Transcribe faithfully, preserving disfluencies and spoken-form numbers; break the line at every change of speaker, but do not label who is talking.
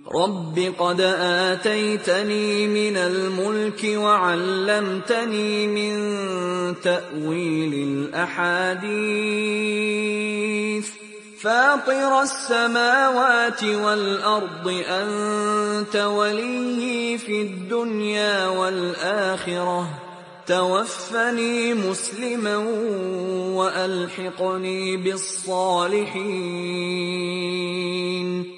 رب قد آتيتني من الملك وعلمتني من تأويل الأحاديث فاطر السماوات والأرض أنت وليي في الدنيا والآخرة توفني مسلما وألحقني بالصالحين